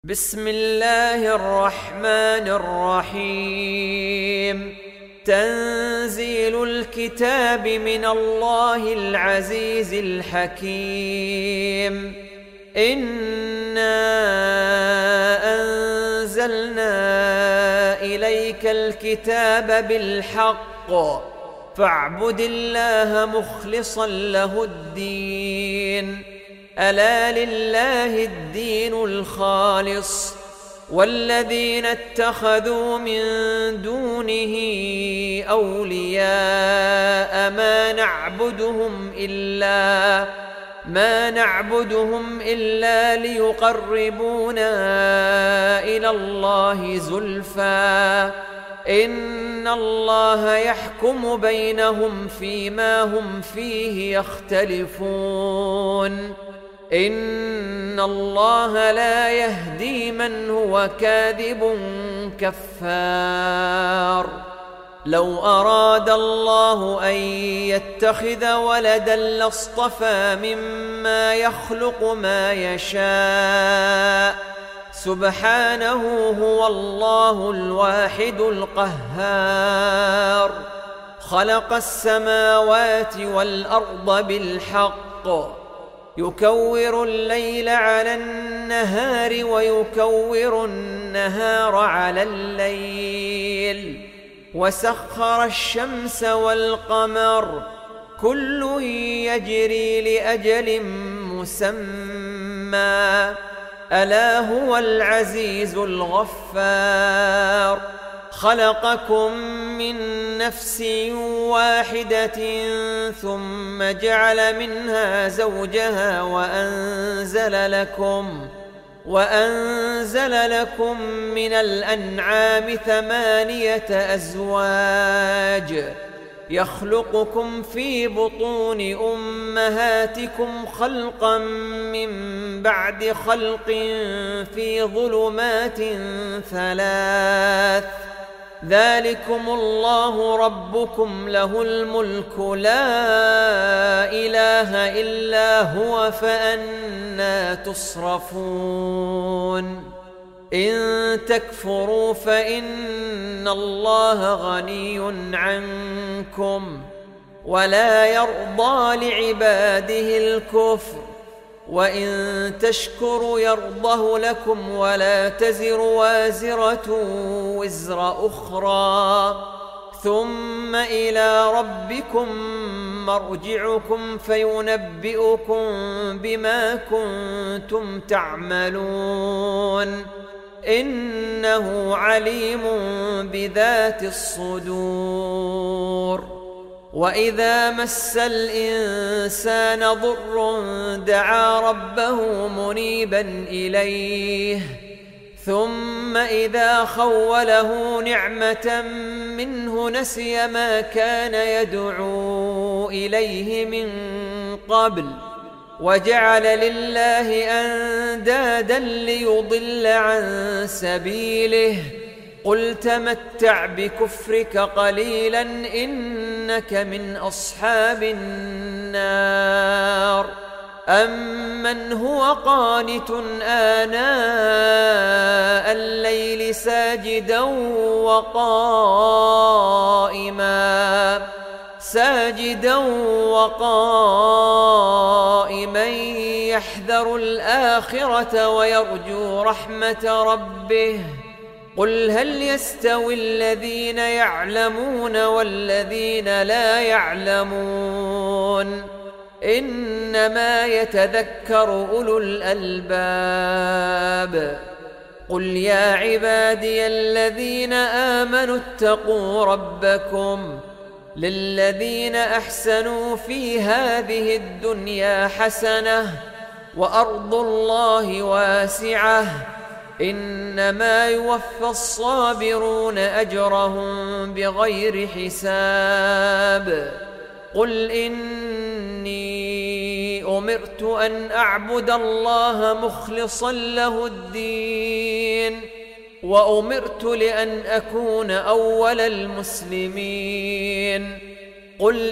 بسم الله الرحمن الرحيم. تنزيل الكتاب من الله العزيز الحكيم. إنا أنزلنا إليك الكتاب بالحق فاعبد الله مخلصا له الدين. ألا لله الدين الخالص والذين اتخذوا من دونه أولياء ما نعبدهم إلا ليقربونا إلى الله زلفى إن الله يحكم بينهم فيما هم فيه يختلفون. إن الله لا يهدي من هو كاذب كفار. لو أراد الله أن يتخذ ولدا لاصطفى مما يخلق ما يشاء سبحانه هو الله الواحد القهار. خلق السماوات والأرض بالحق يكور الليل على النهار ويكور النهار على الليل وسخر الشمس والقمر كل يجري لأجل مسمى ألا هو العزيز الغفار. خلقكم من نفس واحدة ثم جعل منها زوجها وأنزل لكم من الأنعام 8 أزواج يخلقكم في بطون أمهاتكم خلقا من بعد خلق في ظلمات 3 ذلكم الله ربكم له الملك لا إله إلا هو فأنى تصرفون. إن تكفروا فإن الله غني عنكم ولا يرضى لعباده الكفر وإن تشكروا يرضه لكم ولا تزر وازرة وزر أخرى ثم إلى ربكم مرجعكم فينبئكم بما كنتم تعملون إنه عليم بذات الصدور. وإذا مس الإنسان ضر دعا ربه منيبا إليه ثم إذا خوله نعمة منه نسي ما كان يدعو إليه من قبل وجعل لله أندادا ليضل عن سبيله. قل تمتع بكفرك قليلا إنك من أصحاب النار. أمن هو قانت آناء الليل ساجدا وقائما يحذر الآخرة ويرجو رحمة ربه. قل هل يستوي الذين يعلمون والذين لا يعلمون إنما يتذكر أولو الألباب. قل يا عبادي الذين آمنوا اتقوا ربكم للذين أحسنوا في هذه الدنيا حسنة وأرض الله واسعة إنما يوفى الصابرون أجرهم بغير حساب. قل إني أمرت أن أعبد الله مخلصا له الدين وأمرت لأن أكون أول المسلمين. قل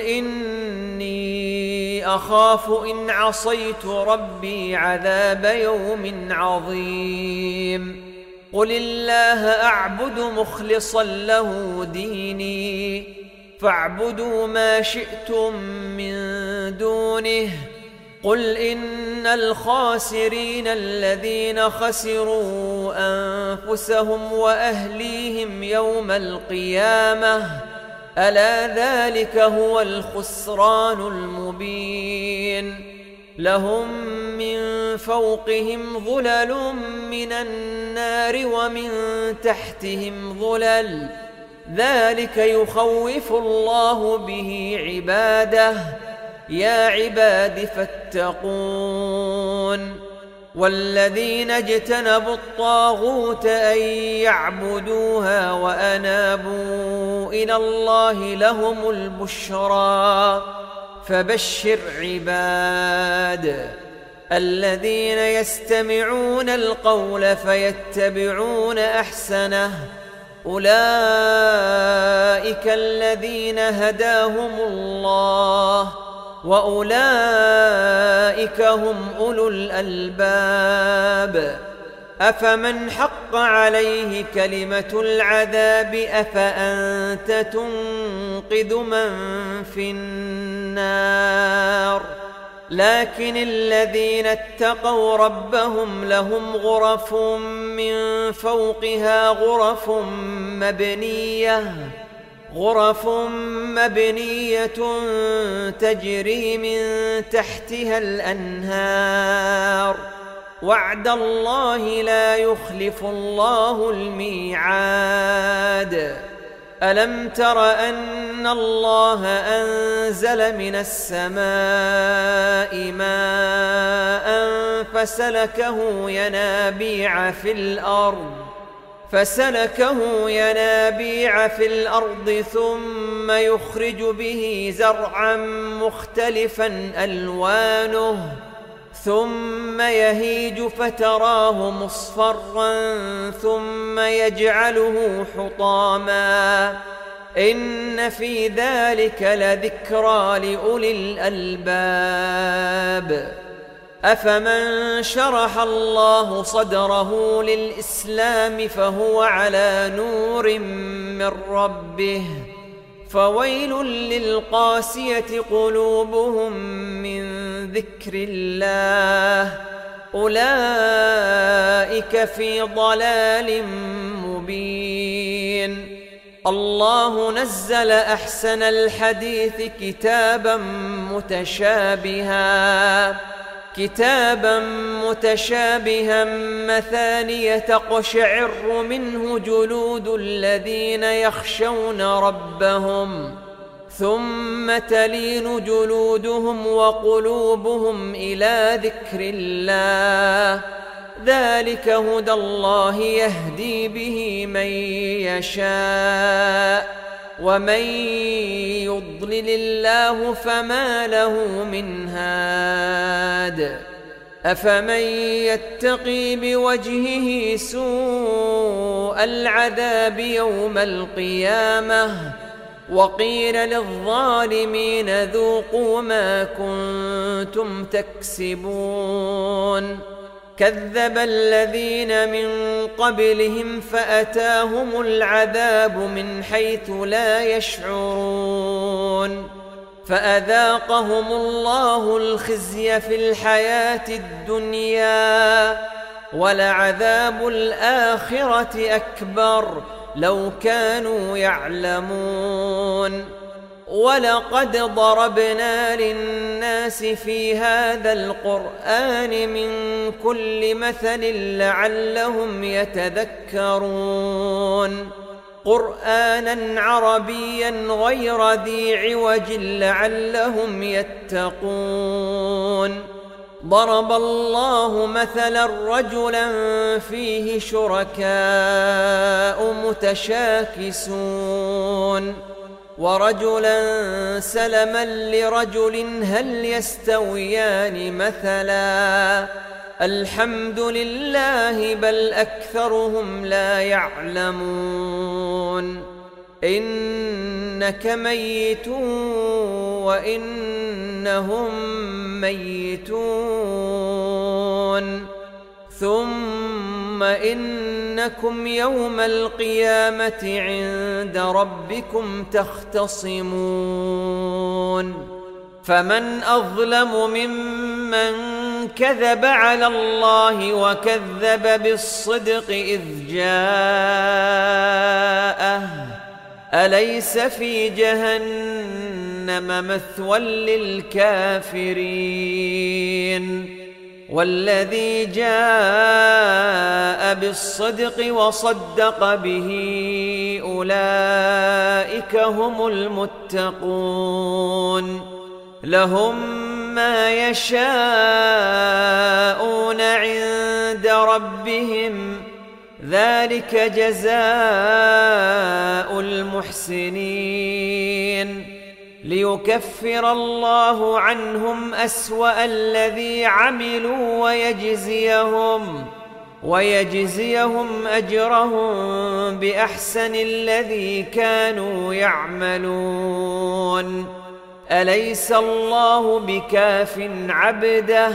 إني أخاف إن عصيت ربي عذاب يوم عظيم قل الله أعبد مخلصا له ديني فاعبدوا ما شئتم من دونه قل إن الخاسرين الذين خسروا أنفسهم وأهليهم يوم القيامة ألا ذلك هو الخسران المبين لهم من فوقهم ظلل من النار ومن تحتهم ظلل ذلك يخوف الله به عباده يا عباد فاتقون والذين اجتنبوا الطاغوت أن يعبدوها وأنابوا إلى الله لهم البشرى فبشر عباد الذين يستمعون القول فيتبعون أحسنه أولئك الذين هداهم الله وأولئك هم أولو الألباب أفمن حق عليه كلمة العذاب أفأنت تنقذ من في النار لكن الذين اتقوا ربهم لهم غرف من فوقها غرف مبنية تجري من تحتها الأنهار وعد الله لا يخلف الله الميعاد ألم تر أن الله أنزل من السماء ماء فسلكه ينابيع في الأرض ثم يخرج به زرعا مختلفا ألوانه ثم يهيج فتراه مصفرا ثم يجعله حطاما إن في ذلك لذكرى لأولي الألباب أفمن شرح الله صدره للإسلام فهو على نور من ربه فويل للقاسية قلوبهم من ذكر الله أولئك في ضلال مبين الله نزل أحسن الحديث كتابا متشابها مثانية تقشعر منه جلود الذين يخشون ربهم ثم تلين جلودهم وقلوبهم إلى ذكر الله ذلك هدى الله يهدي به من يشاء ومن يضلل الله فما له من هاد أفمن يتقي بوجهه سوء العذاب يوم القيامة وقيل للظالمين ذوقوا ما كنتم تكسبون كذب الذين من قبلهم فأتاهم العذاب من حيث لا يشعرون فأذاقهم الله الخزي في الحياة الدنيا ولعذاب الآخرة أكبر لو كانوا يعلمون ولقد ضربنا للناس في هذا القرآن من كل مثل لعلهم يتذكرون قرآنا عربيا غير ذي عوج لعلهم يتقون ضرب الله مثلا رجلا فيه شركاء متشاكسون ورجلا سلما لرجل هل يستويان مثلا الحمد لله بل أكثرهم لا يعلمون إن إنك ميت وإنهم ميتون ثم إنكم يوم القيامة عند ربكم تختصمون فمن أظلم ممن كذب على الله وكذب بالصدق إذ جاءه أليس في جهنم مثوى للكافرين والذي جاء بالصدق وصدق به أولئك هم المتقون لهم ما يشاءون عند ربهم ذلك جزاء المحسنين ليكفر الله عنهم أسوأ الذي عملوا ويجزيهم أجرهم بأحسن الذي كانوا يعملون أليس الله بكاف عبده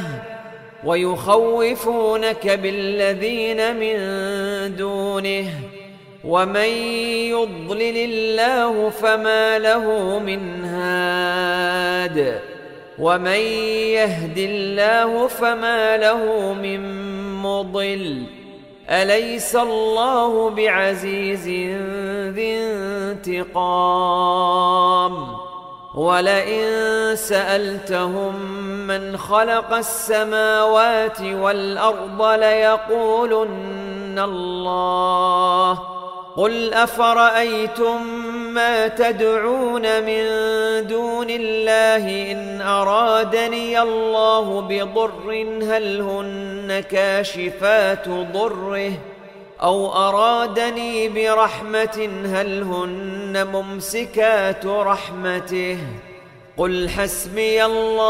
ويخوفونك بالذين من دونه ومن يضلل الله فما له من هاد ومن يهد الله فما له من مضل أليس الله بعزيز ذي انتقام ولئن سألتهم من خلق السماوات والأرض ليقولن الله قل أفرأيتم ما تدعون من دون الله إن أرادني الله بضر هل هن كاشفات ضره أو أرادني برحمة هل هن ممسكات رحمته قل حسبي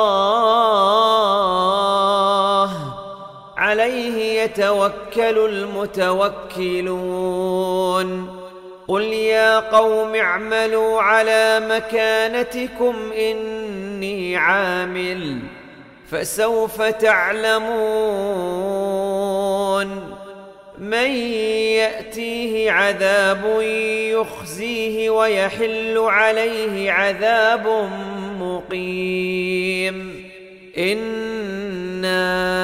الله عليه يتوكل المتوكلون قل يا قوم اعملوا على مكانتكم إني عامل فسوف تعلمون من يأتيه عذاب يخزيه ويحل عليه عذاب مقيم إنا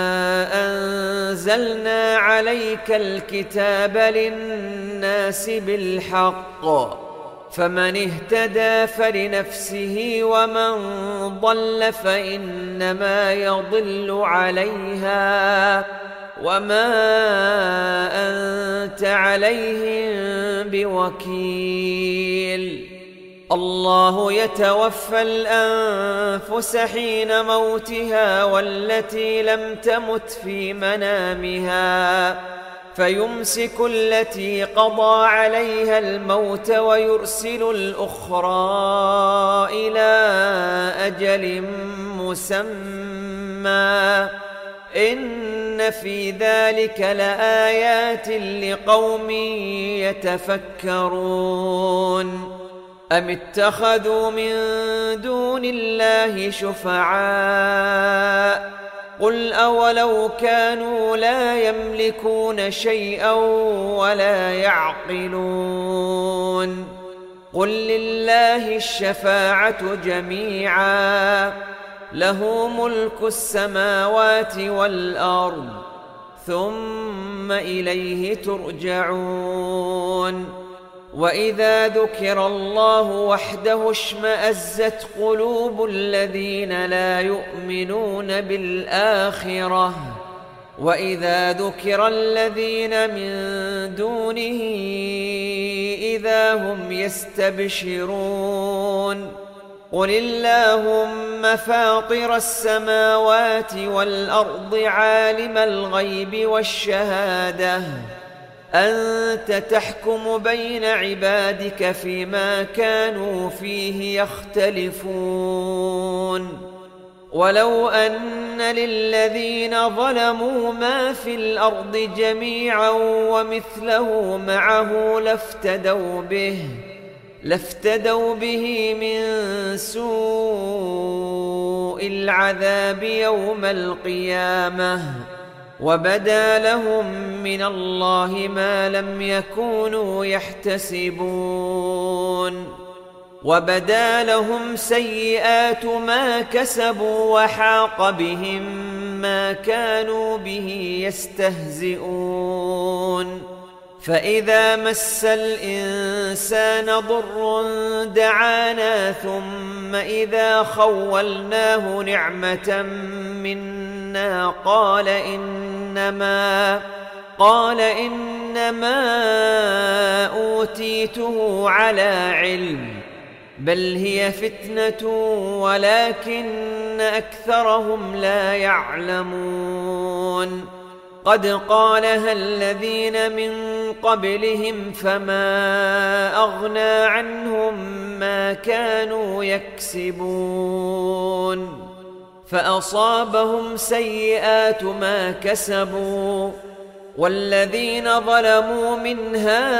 أنزلنا عليك الكتاب للناس بالحق فمن اهتدى فلنفسه ومن ضل فإنما يضل عليها وما أنت عليهم بوكيل الله يتوفى الأنفس حين موتها والتي لم تمت في منامها فيمسك التي قضى عليها الموت ويرسل الأخرى إلى أجل مسمى إن في ذلك لآيات لقوم يتفكرون أم اتخذوا من دون الله شفعاء قل أولو كانوا لا يملكون شيئا ولا يعقلون قل لله الشفاعة جميعا له ملك السماوات والأرض ثم إليه ترجعون وإذا ذكر الله وحده اشمأزت قلوب الذين لا يؤمنون بالآخرة وإذا ذكر الذين من دونه إذا هم يستبشرون قل اللهم فاطر السماوات والأرض عالم الغيب والشهادة أنت تحكم بين عبادك فيما كانوا فيه يختلفون ولو أن للذين ظلموا ما في الأرض لافتدوا به من سوء العذاب يوم القيامة، وبدا لهم من الله ما لم يكونوا يحتسبون. وبدا لهم سيئات ما كسبوا وحاق بهم ما كانوا به يستهزئون. فإذا مس الإنسان ضر دعانا ثم إذا خولناه نعمة منا قال إنما أوتيته على علم، بل هي فتنة ولكن أكثرهم لا يعلمون. قد قالها الذين من قبلهم فما أغنى عنهم ما كانوا يكسبون. فأصابهم سيئات ما كسبوا، والذين ظلموا من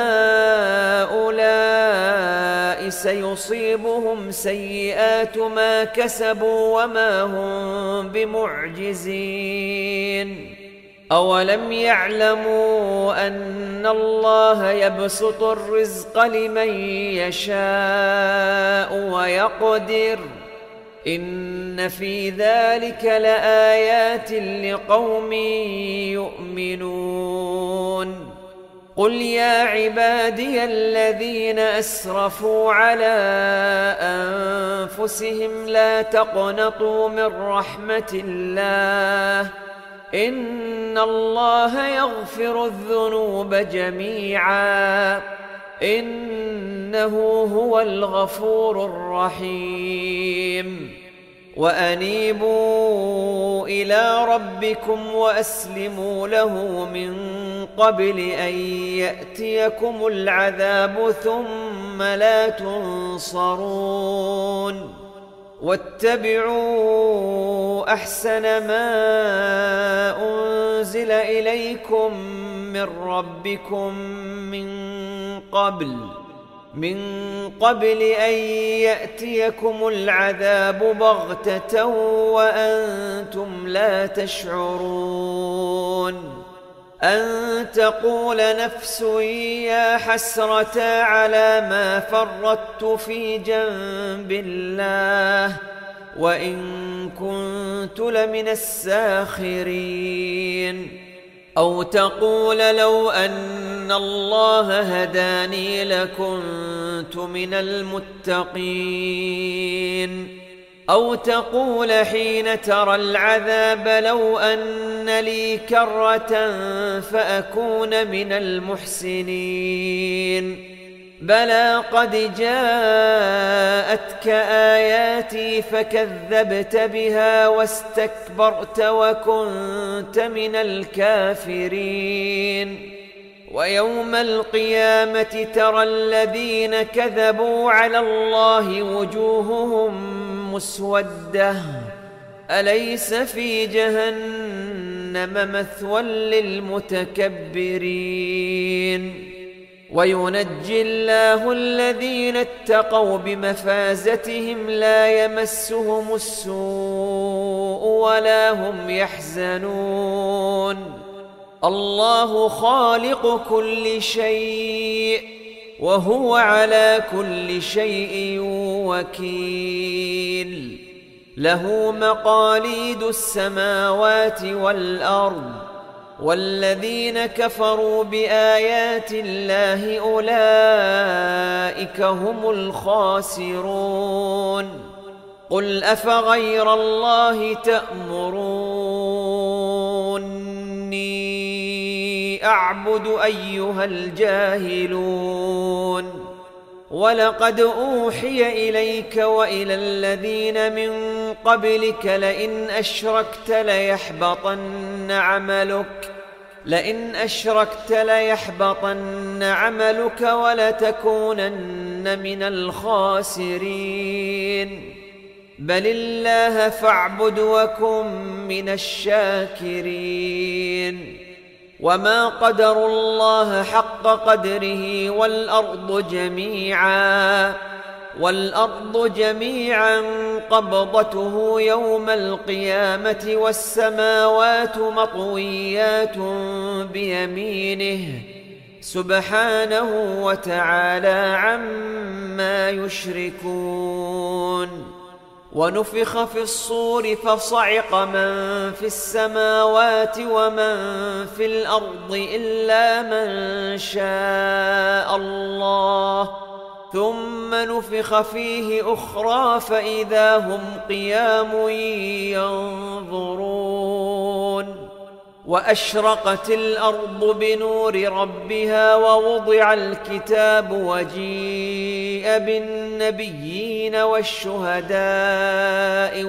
هؤلاء سيصيبهم سيئات ما كسبوا وما هم بمعجزين. أولم يعلموا أن الله يبسط الرزق لمن يشاء ويقدر؟ إن في ذلك لآيات لقوم يؤمنون. قل يا عبادي الذين أسرفوا على أنفسهم لا تقنطوا من رحمة الله، إن الله يغفر الذنوب جميعا، إنه هو الغفور الرحيم. وأنيبوا إلى ربكم وأسلموا له من قبل أن يأتيكم العذاب ثم لا تنصرون. واتبعوا أحسن ما أنزل إليكم من ربكم من قبل أن يأتيكم العذاب بغتة وأنتم لا تشعرون. أن تقول نفس يا حسرة على ما فرطت في جنب الله وإن كنت لمن الساخرين. أو تقول لو أن الله هداني لكنت من المتقين. أو تقول حين ترى العذاب لو أن لي كرة فأكون من المحسنين. بلى قد جاءتك آياتي فكذبت بها واستكبرت وكنت من الكافرين. ويوم القيامة ترى الذين كذبوا على الله وجوههم مسودة، أليس في جهنم مثوى للمتكبرين. وينجي الله الذين اتقوا بمفازتهم لا يمسهم السوء ولا هم يحزنون. الله خالق كل شيء وهو على كل شيء وكيل. له مقاليد السماوات والأرض، والذين كفروا بآيات الله أولئك هم الخاسرون. قل أفغير الله تأمروني أعبد أيها الجاهلون؟ ولقد أوحي إليك وإلى الذين من قبلك لئن أشركت ليحبطن عملك ولتكونن من الخاسرين. بل الله فاعبد وكن من الشاكرين. وما قدروا الله حق قدره والأرض جميعا قبضته يوم القيامة والسماوات مطويات بيمينه سبحانه وتعالى عما يشركون. ونفخ في الصور فصعق من في السماوات ومن في الأرض إلا من شاء الله، ثم نفخ فيه أخرى فإذا هم قيام ينظرون. وأشرقت الأرض بنور ربها ووضع الكتاب وجيء بالنبيين والشهداء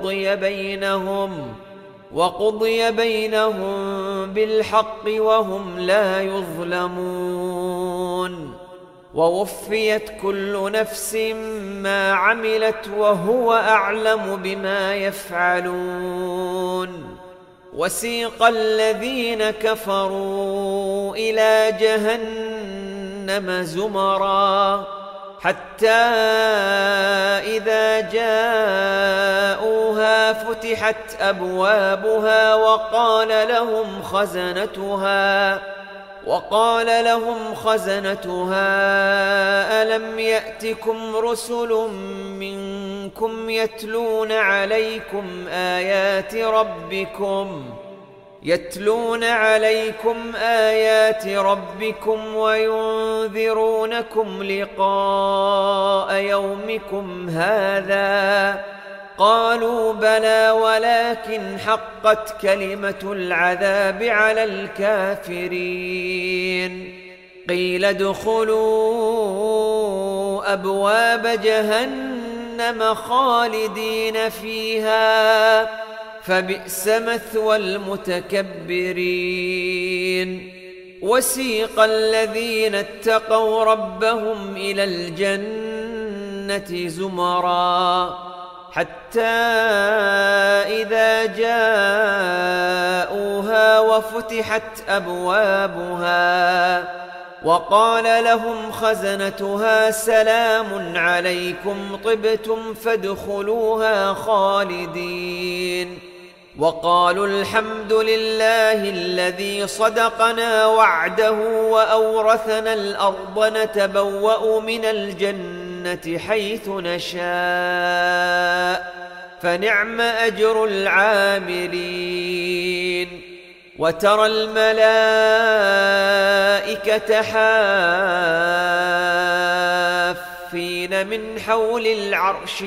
وقضي بينهم بالحق وهم لا يظلمون. ووفيت كل نفس ما عملت وهو أعلم بما يفعلون. وسيق الذين كفروا إلى جهنم زمرا حتى إذا جاءوها فتحت أبوابها وقال لهم خزنتها ألم يأتكم رسل منكم يتلون عليكم آيات ربكم وينذرونكم لقاء يومكم هذا؟ قالوا بلى ولكن حقت كلمة العذاب على الكافرين. قيل ادخلوا أبواب جهنم خالدين فيها فبئس مثوى المتكبرين. وسيق الذين اتقوا ربهم إلى الجنة زمرا حتى إذا جاءوها وفتحت أبوابها وقال لهم خزنتها سلام عليكم طبتم فادخلوها خالدين. وقالوا الحمد لله الذي صدقنا وعده وأورثنا الأرض نتبوأ من الجنة حيث نشاء فنعم أجر العاملين. وترى الملائكة حافين من حول العرش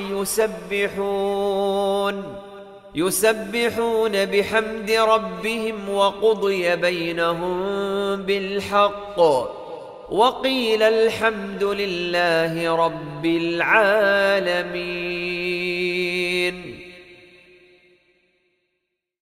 يسبحون بحمد ربهم وقضي بينهم بالحق وقيل الحمد لله رب العالمين.